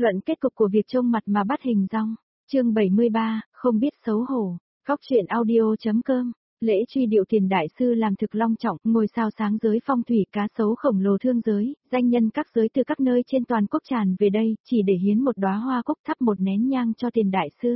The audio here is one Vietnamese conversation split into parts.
Luận kết cục của việc trông mặt mà bắt hình dong. Chương 73, không biết xấu hổ. Góc truyện audio.com. Lễ truy điệu Tiền đại sư làm thực long trọng, ngôi sao sáng giới phong thủy cá sấu khổng lồ thương giới, danh nhân các giới từ các nơi trên toàn quốc tràn về đây, chỉ để hiến một đóa hoa cúc thắp một nén nhang cho Tiền đại sư.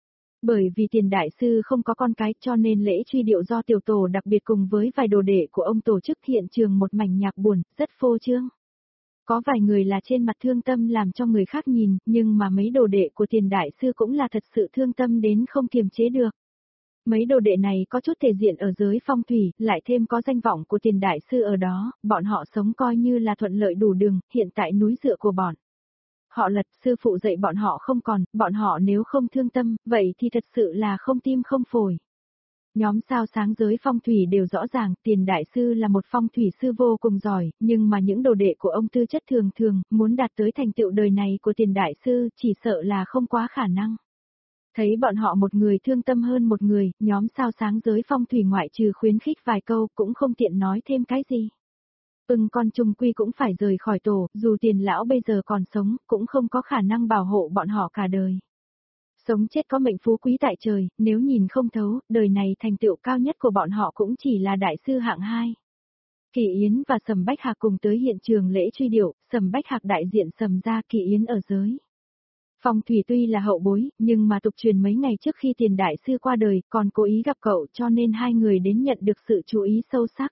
Bởi vì Tiền đại sư không có con cái cho nên lễ truy điệu do tiểu tổ đặc biệt cùng với vài đồ đệ của ông tổ chức hiện trường một mảnh nhạc buồn, rất phô trương. Có vài người là trên mặt thương tâm làm cho người khác nhìn, nhưng mà mấy đồ đệ của Tiền đại sư cũng là thật sự thương tâm đến không kiềm chế được. Mấy đồ đệ này có chút thể diện ở giới phong thủy, lại thêm có danh vọng của Tiền đại sư ở đó, bọn họ sống coi như là thuận lợi đủ đường, hiện tại núi dựa của bọn. Họ Lật, sư phụ dạy bọn họ không còn, bọn họ nếu không thương tâm, vậy thì thật sự là không tim không phổi. Nhóm sao sáng giới phong thủy đều rõ ràng, Tiền đại sư là một phong thủy sư vô cùng giỏi, nhưng mà những đồ đệ của ông tư chất thường thường, muốn đạt tới thành tựu đời này của Tiền đại sư, chỉ sợ là không quá khả năng. Thấy bọn họ một người thương tâm hơn một người, nhóm sao sáng giới phong thủy ngoại trừ khuyến khích vài câu cũng không tiện nói thêm cái gì. Con trung quy cũng phải rời khỏi tổ, dù Tiền lão bây giờ còn sống, cũng không có khả năng bảo hộ bọn họ cả đời. Sống chết có mệnh phú quý tại trời, nếu nhìn không thấu, đời này thành tựu cao nhất của bọn họ cũng chỉ là đại sư hạng 2. Kỳ Yến và Sầm Bách Hạc cùng tới hiện trường lễ truy điệu, Sầm Bách Hạc đại diện Sầm gia, Kỳ Yến ở giới. Phong thủy tuy là hậu bối, nhưng mà tục truyền mấy ngày trước khi Tiền đại sư qua đời, còn cố ý gặp cậu cho nên hai người đến nhận được sự chú ý sâu sắc.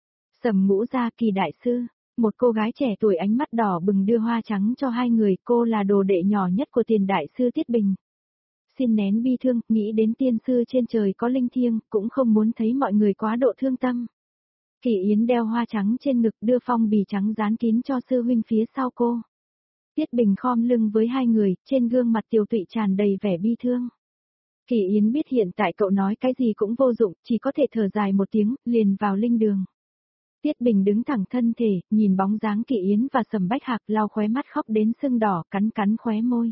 Sầm Ngũ gia, Kỳ đại sư, một cô gái trẻ tuổi ánh mắt đỏ bừng đưa hoa trắng cho hai người, cô là đồ đệ nhỏ nhất của Tiền đại sư Tiết Bình. Xin nén bi thương, nghĩ đến tiên sư trên trời có linh thiêng, cũng không muốn thấy mọi người quá độ thương tâm. Kỳ Yến đeo hoa trắng trên ngực đưa phong bì trắng dán kín cho sư huynh phía sau cô. Tiết Bình khom lưng với hai người, trên gương mặt tiều tụy tràn đầy vẻ bi thương. Kỳ Yến biết hiện tại cậu nói cái gì cũng vô dụng, chỉ có thể thở dài một tiếng, liền vào linh đường. Tiết Bình đứng thẳng thân thể, nhìn bóng dáng Kỳ Yến và Sầm Bách Hạc lau khóe mắt khóc đến sưng đỏ, cắn cắn khóe môi.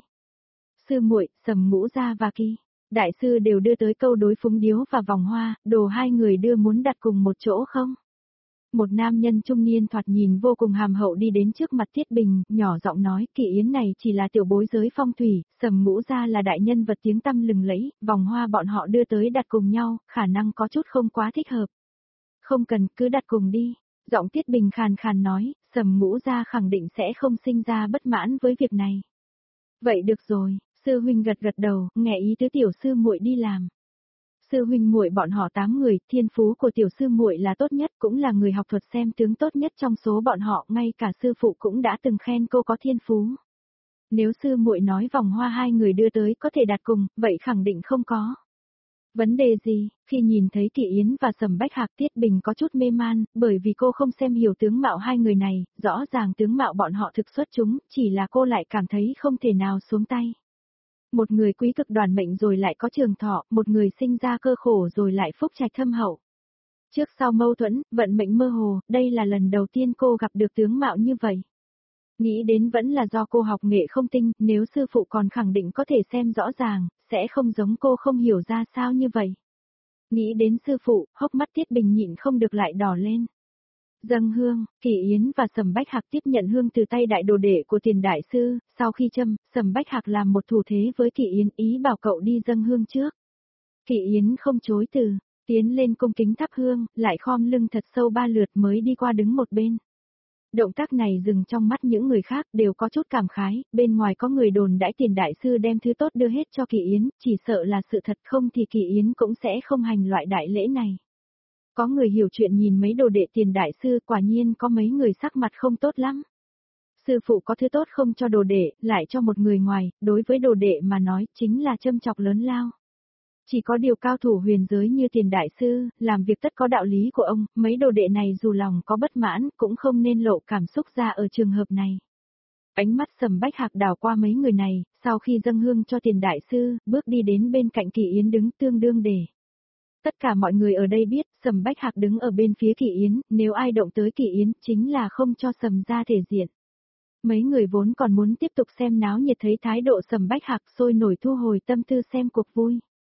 Sư muội, Sầm Ngũ gia và Kỳ đại sư đều đưa tới câu đối phúng điếu và vòng hoa, đồ hai người đưa muốn đặt cùng một chỗ không? Một nam nhân trung niên thoạt nhìn vô cùng hàm hậu đi đến trước mặt Tiết Bình, nhỏ giọng nói, Kỳ Yến này chỉ là tiểu bối giới phong thủy, Sầm Ngũ gia là đại nhân vật tiếng tăm lừng lẫy, vòng hoa bọn họ đưa tới đặt cùng nhau, khả năng có chút không quá thích hợp. Không cần, cứ đặt cùng đi. Giọng Tiết Bình khàn khàn nói, Sầm Ngũ gia khẳng định sẽ không sinh ra bất mãn với việc này. Vậy được rồi, sư huynh gật gật đầu, nghe ý tứ tiểu sư muội đi làm. Sư huynh muội bọn họ 8 người, thiên phú của tiểu sư muội là tốt nhất, cũng là người học thuật xem tướng tốt nhất trong số bọn họ, ngay cả sư phụ cũng đã từng khen cô có thiên phú. Nếu sư muội nói vòng hoa hai người đưa tới có thể đặt cùng, vậy khẳng định không có. Vấn đề gì? Khi nhìn thấy Kỳ Yến và Sầm Bách Hạc, Tiết Bình có chút mê man, bởi vì cô không xem hiểu tướng mạo hai người này, rõ ràng tướng mạo bọn họ thực xuất chúng, chỉ là cô lại cảm thấy không thể nào xuống tay. Một người quý cực đoàn mệnh rồi lại có trường thọ, một người sinh ra cơ khổ rồi lại phúc trạch thâm hậu. Trước sau mâu thuẫn, vận mệnh mơ hồ, đây là lần đầu tiên cô gặp được tướng mạo như vậy. Nghĩ đến vẫn là do cô học nghệ không tinh, nếu sư phụ còn khẳng định có thể xem rõ ràng, sẽ không giống cô không hiểu ra sao như vậy. Nghĩ đến sư phụ, hốc mắt Tiết Bình nhịn không được lại đỏ lên. Dâng hương, Kỳ Yến và Sầm Bách Hạc tiếp nhận hương từ tay đại đồ đệ của Tiền đại sư, sau khi châm, Sầm Bách Hạc làm một thủ thế với Kỳ Yến ý bảo cậu đi dâng hương trước. Kỳ Yến không chối từ, tiến lên cung kính thắp hương, lại khom lưng thật sâu 3 lượt mới đi qua đứng một bên. Động tác này dừng trong mắt những người khác đều có chút cảm khái, bên ngoài có người đồn đãi Tiền đại sư đem thứ tốt đưa hết cho Kỳ Yến, chỉ sợ là sự thật không thì Kỳ Yến cũng sẽ không hành loại đại lễ này. Có người hiểu chuyện nhìn mấy đồ đệ Tiền đại sư, quả nhiên có mấy người sắc mặt không tốt lắm. Sư phụ có thứ tốt không cho đồ đệ, lại cho một người ngoài, đối với đồ đệ mà nói chính là châm chọc lớn lao. Chỉ có điều cao thủ huyền giới như Tiền đại sư, làm việc tất có đạo lý của ông, mấy đồ đệ này dù lòng có bất mãn cũng không nên lộ cảm xúc ra ở trường hợp này. Ánh mắt Sầm Bách Hạc đảo qua mấy người này, sau khi dâng hương cho Tiền đại sư, bước đi đến bên cạnh Kỳ Yến đứng tương đương để. Tất cả mọi người ở đây biết, Sầm Bách Hạc đứng ở bên phía Kỳ Yến, nếu ai động tới Kỳ Yến, chính là không cho Sầm ra thể diện. Mấy người vốn còn muốn tiếp tục xem náo nhiệt thấy thái độ Sầm Bách Hạc sôi nổi thu hồi tâm tư xem cuộc vui.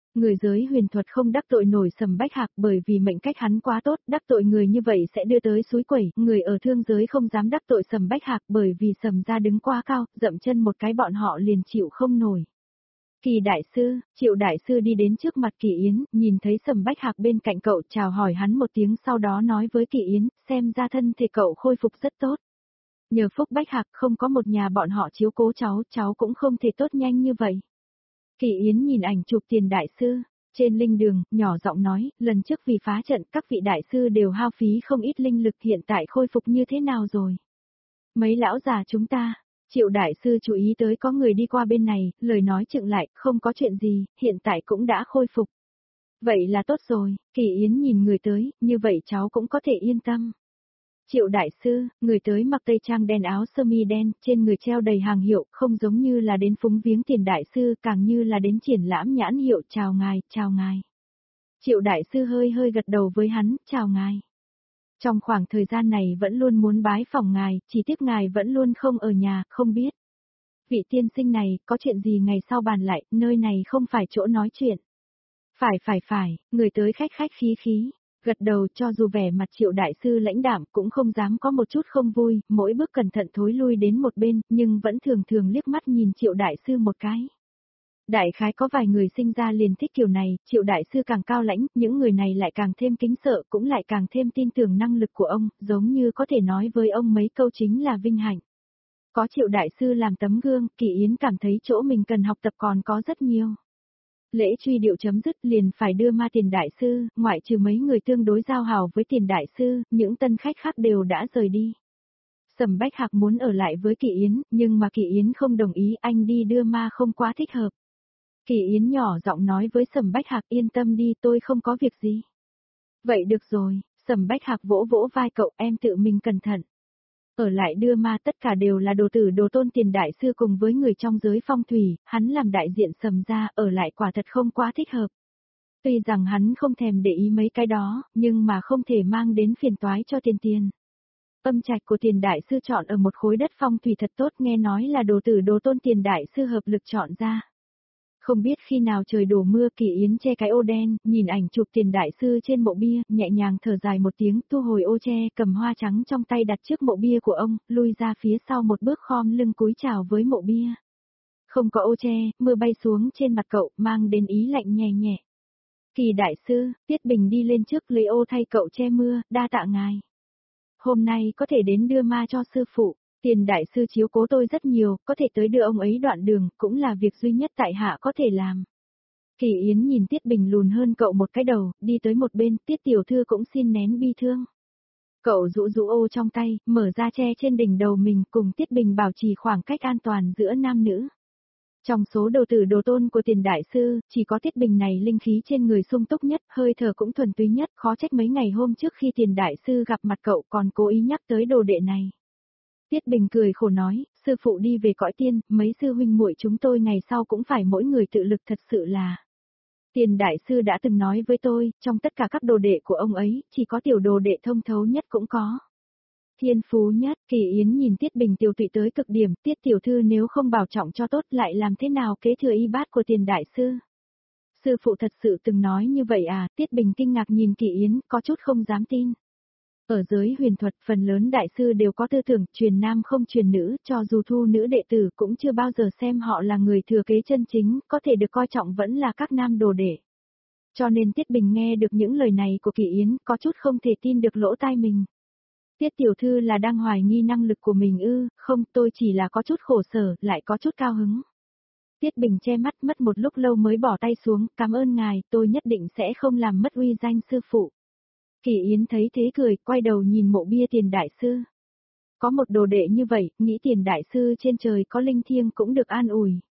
Người giới huyền thuật không đắc tội nổi Sầm Bách Hạc bởi vì mệnh cách hắn quá tốt, đắc tội người như vậy sẽ đưa tới suối quẩy, người ở thương giới không dám đắc tội Sầm Bách Hạc bởi vì Sầm gia đứng quá cao, dậm chân một cái bọn họ liền chịu không nổi. Kỳ đại sư, Triệu đại sư đi đến trước mặt Kỳ Yến, nhìn thấy Sầm Bách Hạc bên cạnh cậu chào hỏi hắn một tiếng sau đó nói với Kỳ Yến, xem ra thân thể cậu khôi phục rất tốt. Nhờ phúc Bách Hạc không có một nhà bọn họ chiếu cố cháu cũng không thể tốt nhanh như vậy. Kỳ Yến nhìn ảnh chụp Tiền đại sư, trên linh đường, nhỏ giọng nói, lần trước vì phá trận các vị đại sư đều hao phí không ít linh lực hiện tại khôi phục như thế nào rồi. Mấy lão già chúng ta, Triệu đại sư chú ý tới có người đi qua bên này, lời nói chựng lại, không có chuyện gì, hiện tại cũng đã khôi phục. Vậy là tốt rồi, Kỳ Yến nhìn người tới, như vậy cháu cũng có thể yên tâm. Triệu đại sư, người tới mặc tây trang đen áo sơ mi đen, trên người treo đầy hàng hiệu, không giống như là đến phúng viếng Tiền đại sư, càng như là đến triển lãm nhãn hiệu, chào ngài, chào ngài. Triệu đại sư hơi hơi gật đầu với hắn, chào ngài. Trong khoảng thời gian này vẫn luôn muốn bái phỏng ngài, chỉ tiếc ngài vẫn luôn không ở nhà, không biết. Vị tiên sinh này, có chuyện gì ngày sau bàn lại, nơi này không phải chỗ nói chuyện. Phải, người tới khách khí, gật đầu cho dù vẻ mặt Triệu đại sư lãnh đạm cũng không dám có một chút không vui, mỗi bước cẩn thận thối lui đến một bên, nhưng vẫn thường liếc mắt nhìn Triệu đại sư một cái. Đại khái có vài người sinh ra liền thích kiểu này, Triệu đại sư càng cao lãnh, những người này lại càng thêm kính sợ, cũng lại càng thêm tin tưởng năng lực của ông, giống như có thể nói với ông mấy câu chính là vinh hạnh. Có Triệu đại sư làm tấm gương, Kỳ Yến cảm thấy chỗ mình cần học tập còn có rất nhiều. Lễ truy điệu chấm dứt liền phải đưa ma Tiền đại sư, ngoại trừ mấy người tương đối giao hảo với Tiền đại sư, những tân khách khác đều đã rời đi. Sầm Bách Hạc muốn ở lại với Kỳ Yến, nhưng mà Kỳ Yến không đồng ý, anh đi đưa ma không quá thích hợp. Kỳ Yến nhỏ giọng nói với Sầm Bách Hạc, yên tâm đi, tôi không có việc gì. Vậy được rồi, Sầm Bách Hạc vỗ vỗ vai cậu, em tự mình cẩn thận. Ở lại đưa ma tất cả đều là đồ tử đồ tôn Tiền đại sư cùng với người trong giới phong thủy, hắn làm đại diện Sầm gia, ở lại quả thật không quá thích hợp. Tuy rằng hắn không thèm để ý mấy cái đó, nhưng mà không thể mang đến phiền toái cho tiền. Âm trạch của Tiền đại sư chọn ở một khối đất phong thủy thật tốt, nghe nói là đồ tử đồ tôn Tiền đại sư hợp lực chọn ra. Không biết khi nào trời đổ mưa, Kỳ Yến che cái ô đen, nhìn ảnh chụp Tiền đại sư trên mộ bia, nhẹ nhàng thở dài một tiếng, thu hồi ô che, cầm hoa trắng trong tay đặt trước mộ bia của ông, lui ra phía sau một bước khom lưng cúi chào với mộ bia. Không có ô che, mưa bay xuống trên mặt cậu, mang đến ý lạnh nhẹ nhẹ. Kỳ đại sư, Tiết Bình đi lên trước lấy ô thay cậu che mưa, đa tạ ngài. Hôm nay có thể đến đưa ma cho sư phụ. Tiền đại sư chiếu cố tôi rất nhiều, có thể tới đưa ông ấy đoạn đường, cũng là việc duy nhất tại hạ có thể làm. Kỳ Yến nhìn Tiết Bình lùn hơn cậu một cái đầu, đi tới một bên, Tiết tiểu thư cũng xin nén bi thương. Cậu rũ ô trong tay, mở ra che trên đỉnh đầu mình cùng Tiết Bình bảo trì khoảng cách an toàn giữa nam nữ. Trong số đồ tử đồ tôn của Tiền đại sư, chỉ có Tiết Bình này linh khí trên người sung túc nhất, hơi thở cũng thuần túy nhất, khó trách mấy ngày hôm trước khi Tiền đại sư gặp mặt cậu còn cố ý nhắc tới đồ đệ này. Tiết Bình cười khổ nói, sư phụ đi về cõi tiên, mấy sư huynh muội chúng tôi ngày sau cũng phải mỗi người tự lực thật sự là. Tiền đại sư đã từng nói với tôi, trong tất cả các đồ đệ của ông ấy, chỉ có tiểu đồ đệ thông thấu nhất cũng có. Thiên phú nhất, Kỳ Yến nhìn Tiết Bình tiểu tụy tới cực điểm, Tiết tiểu thư nếu không bảo trọng cho tốt lại làm thế nào kế thừa y bát của Tiền đại sư. Sư phụ thật sự từng nói như vậy à, Tiết Bình kinh ngạc nhìn Kỳ Yến, có chút không dám tin. Ở giới huyền thuật, phần lớn đại sư đều có tư tưởng truyền nam không truyền nữ, cho dù thu nữ đệ tử cũng chưa bao giờ xem họ là người thừa kế chân chính, có thể được coi trọng vẫn là các nam đồ đệ. Cho nên Tiết Bình nghe được những lời này của Kỳ Yến, có chút không thể tin được lỗ tai mình. Tiết tiểu thư là đang hoài nghi năng lực của mình ư, không, tôi chỉ là có chút khổ sở, lại có chút cao hứng. Tiết Bình che mắt mất một lúc lâu mới bỏ tay xuống, cảm ơn ngài, tôi nhất định sẽ không làm mất uy danh sư phụ. Kỳ Yến thấy thế cười, quay đầu nhìn mộ bia Tiền đại sư. Có một đồ đệ như vậy, nghĩ Tiền đại sư trên trời có linh thiêng cũng được an ủi.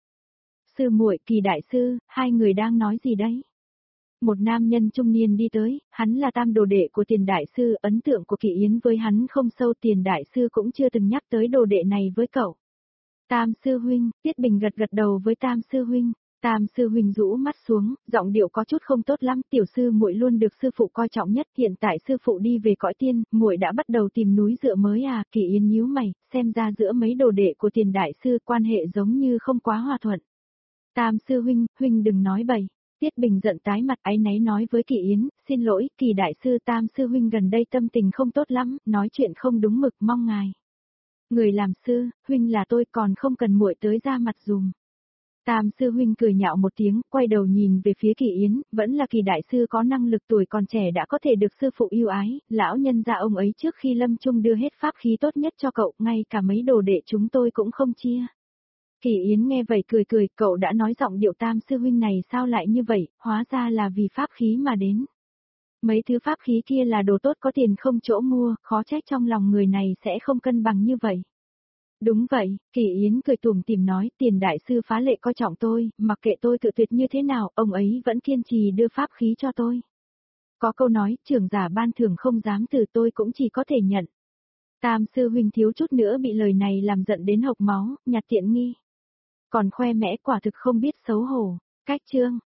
Sư muội, Kỳ đại sư, hai người đang nói gì đấy? Một nam nhân trung niên đi tới, hắn là tam đồ đệ của Tiền đại sư, ấn tượng của Kỳ Yến với hắn không sâu, Tiền đại sư cũng chưa từng nhắc tới đồ đệ này với cậu. Tam sư huynh, Tiết Bình gật đầu với Tam sư huynh. Tam sư huynh rũ mắt xuống, giọng điệu có chút không tốt lắm, tiểu sư muội luôn được sư phụ coi trọng nhất, hiện tại sư phụ đi về cõi tiên, muội đã bắt đầu tìm núi dựa mới à? Kỳ Yến nhíu mày, xem ra giữa mấy đồ đệ của Tiền đại sư quan hệ giống như không quá hòa thuận. Tam sư huynh, huynh đừng nói bậy. Tiết Bình giận tái mặt áy náy nói với Kỳ Yến, xin lỗi, Kỳ đại sư Tam sư huynh gần đây tâm tình không tốt lắm, nói chuyện không đúng mực mong ngài. Người làm sư, huynh là tôi còn không cần muội tới ra mặt dùm. Tam sư huynh cười nhạo một tiếng, quay đầu nhìn về phía Kỳ Yến, vẫn là Kỳ đại sư có năng lực tuổi còn trẻ đã có thể được sư phụ yêu ái, lão nhân gia ông ấy trước khi lâm chung đưa hết pháp khí tốt nhất cho cậu, ngay cả mấy đồ đệ chúng tôi cũng không chia. Kỳ Yến nghe vậy cười cười, cậu đã nói giọng điệu Tam sư huynh này sao lại như vậy, hóa ra là vì pháp khí mà đến. Mấy thứ pháp khí kia là đồ tốt có tiền không chỗ mua, khó trách trong lòng người này sẽ không cân bằng như vậy. Đúng vậy, Kỳ Yến cười tủm tỉm nói, Tiền đại sư phá lệ coi trọng tôi, mặc kệ tôi cự tuyệt như thế nào, ông ấy vẫn kiên trì đưa pháp khí cho tôi. Có câu nói, trưởng giả ban thưởng không dám từ, tôi cũng chỉ có thể nhận. Tam sư huynh thiếu chút nữa bị lời này làm giận đến hộc máu, nhặt tiện nghi. Còn khoe mẽ quả thực không biết xấu hổ. Cách chương